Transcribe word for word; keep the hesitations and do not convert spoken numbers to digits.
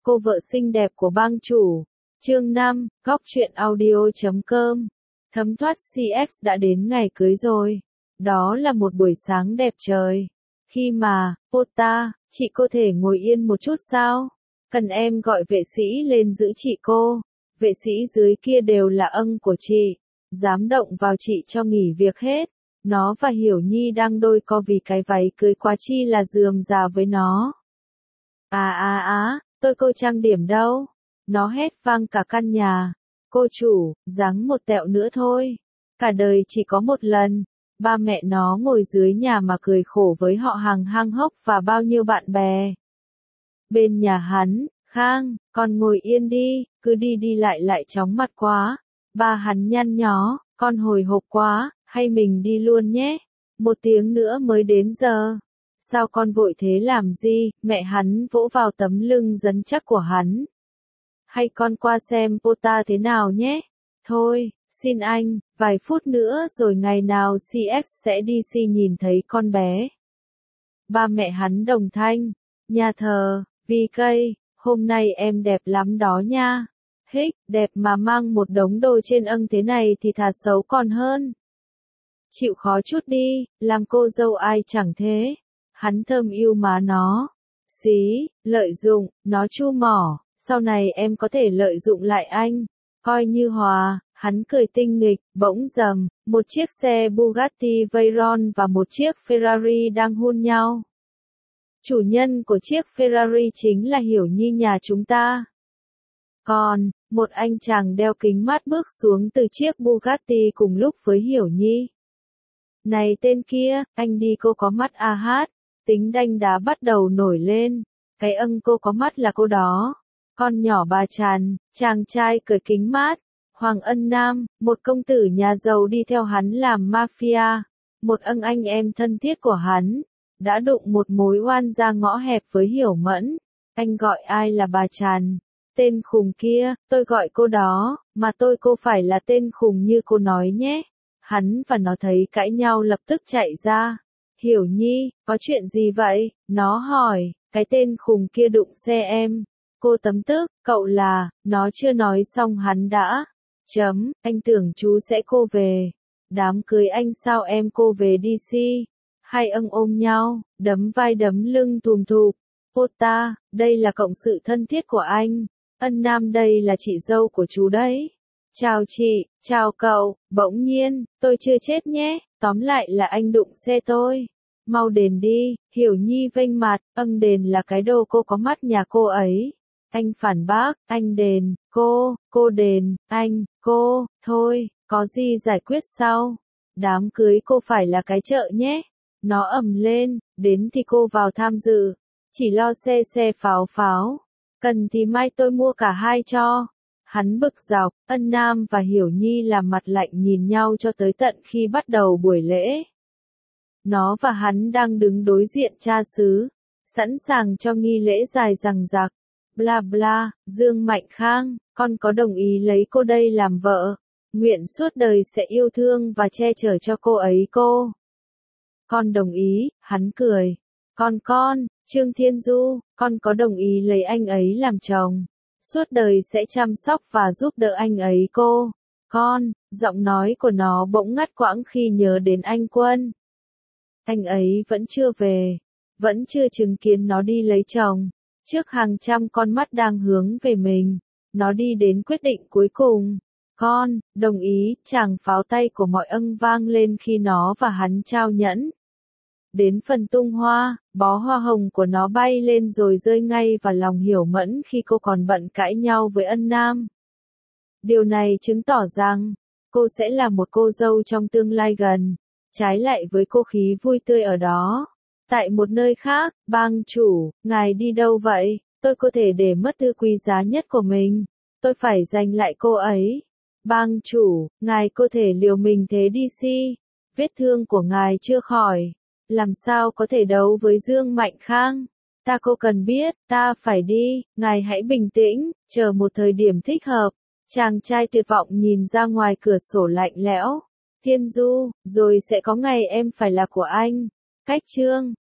cô vợ xinh đẹp của bang chủ. Chương năm, góc truyện audio chấm com. Thấm thoát xê ích đã đến ngày cưới rồi. Đó là một buổi sáng đẹp trời. Khi mà, Pota, chị có thể ngồi yên một chút sao? Cần em gọi vệ sĩ lên giữ chị cô. Vệ sĩ dưới kia đều là ân của chị. Dám động vào chị cho nghỉ việc hết. Nó và Hiểu Nhi đang đôi co vì cái váy cưới quá chi là rườm rà với nó. À à á, tôi cô trang điểm đâu? Nó hét vang cả căn nhà. Cô chủ, ráng một tẹo nữa thôi. Cả đời chỉ có một lần. Ba mẹ nó ngồi dưới nhà mà cười khổ với họ hàng hang hốc và bao nhiêu bạn bè. Bên nhà hắn, Khang, con ngồi yên đi, cứ đi đi lại lại chóng mặt quá. Ba hắn nhăn nhó, con hồi hộp quá, hay mình đi luôn nhé. Một tiếng nữa mới đến giờ. Sao con vội thế làm gì? Mẹ hắn vỗ vào tấm lưng rắn chắc của hắn. Hay con qua xem Pota thế nào nhé. Thôi, xin anh, vài phút nữa rồi ngày nào xê ích sẽ đi si nhìn thấy con bé. Ba mẹ hắn đồng thanh. Nhà thờ, vì cây, hôm nay em đẹp lắm đó nha. Hích, đẹp mà mang một đống đồ trên âng thế này thì thà xấu còn hơn. Chịu khó chút đi, làm cô dâu ai chẳng thế. Hắn thơm yêu má nó. Xí, lợi dụng, nó chu mỏ, sau này em có thể lợi dụng lại anh. Coi như hòa, hắn cười tinh nghịch, bỗng dầm, một chiếc xe Bugatti Veyron và một chiếc Ferrari đang hôn nhau. Chủ nhân của chiếc Ferrari chính là Hiểu Nhi nhà chúng ta. Còn, một anh chàng đeo kính mát bước xuống từ chiếc Bugatti cùng lúc với Hiểu Nhi. Này tên kia, anh đi cô có mắt a hát, tính đanh đá bắt đầu nổi lên. Cái âng cô có mắt là cô đó. Con nhỏ bà Tràn, chàng trai cởi kính mát. Hoàng Ân Nam, một công tử nhà giàu đi theo hắn làm mafia. Một ân anh em thân thiết của hắn. Đã đụng một mối oan ra ngõ hẹp với Hiểu Mẫn. Anh gọi ai là bà Tràn? Tên khùng kia, tôi gọi cô đó, mà tôi cô phải là tên khùng như cô nói nhé. Hắn và nó thấy cãi nhau lập tức chạy ra. Hiểu Nhi, có chuyện gì vậy? Nó hỏi, cái tên khùng kia đụng xe em. Cô tấm tức, cậu là, nó chưa nói xong hắn đã. Chấm, anh tưởng chú sẽ cô về. Đám cưới anh sao em cô về đi si. Hai âng ôm nhau, đấm vai đấm lưng thùm thụp. Pota, đây là cộng sự thân thiết của anh. Ân Nam đây là chị dâu của chú đấy. Chào chị, chào cậu, bỗng nhiên, tôi chưa chết nhé, tóm lại là anh đụng xe tôi. Mau đền đi, Hiểu Nhi vênh mặt, âng đền là cái đồ cô có mắt nhà cô ấy. Anh phản bác, anh đền, cô, cô đền, anh, cô, thôi, có gì giải quyết sau. Đám cưới cô phải là cái chợ nhé. Nó ầm lên, đến thì cô vào tham dự. Chỉ lo xe xe pháo pháo. Cần thì mai tôi mua cả hai cho. Hắn bực dọc, Ân Nam và Hiểu Nhi làm mặt lạnh nhìn nhau cho tới tận khi bắt đầu buổi lễ. Nó và hắn đang đứng đối diện cha xứ, sẵn sàng cho nghi lễ dài dằng dặc. Bla bla, Dương Mạnh Khang, con có đồng ý lấy cô đây làm vợ? Nguyện suốt đời sẽ yêu thương và che chở cho cô ấy cô. Con đồng ý, hắn cười. Con con, Trương Thiên Du, con có đồng ý lấy anh ấy làm chồng? Suốt đời sẽ chăm sóc và giúp đỡ anh ấy cô. Con, giọng nói của nó bỗng ngắt quãng khi nhớ đến anh Quân. Anh ấy vẫn chưa về, vẫn chưa chứng kiến nó đi lấy chồng. Trước hàng trăm con mắt đang hướng về mình, nó đi đến quyết định cuối cùng. Con, đồng ý, chàng pháo tay của mọi ân vang lên khi nó và hắn trao nhẫn. Đến phần tung hoa, bó hoa hồng của nó bay lên rồi rơi ngay vào lòng Hiểu Mẫn khi cô còn bận cãi nhau với Ân Nam. Điều này chứng tỏ rằng, cô sẽ là một cô dâu trong tương lai gần, trái lại với cô khí vui tươi ở đó. Tại một nơi khác, bang chủ, ngài đi đâu vậy? Tôi có thể để mất thứ quý giá nhất của mình. Tôi phải giành lại cô ấy. Bang chủ, ngài có thể liều mình thế đi si. Vết thương của ngài chưa khỏi. Làm sao có thể đấu với Dương Mạnh Khang? Ta cô cần biết, ta phải đi, ngài hãy bình tĩnh, chờ một thời điểm thích hợp. Chàng trai tuyệt vọng nhìn ra ngoài cửa sổ lạnh lẽo. Thiên Du, rồi sẽ có ngày em phải là của anh. Cách chương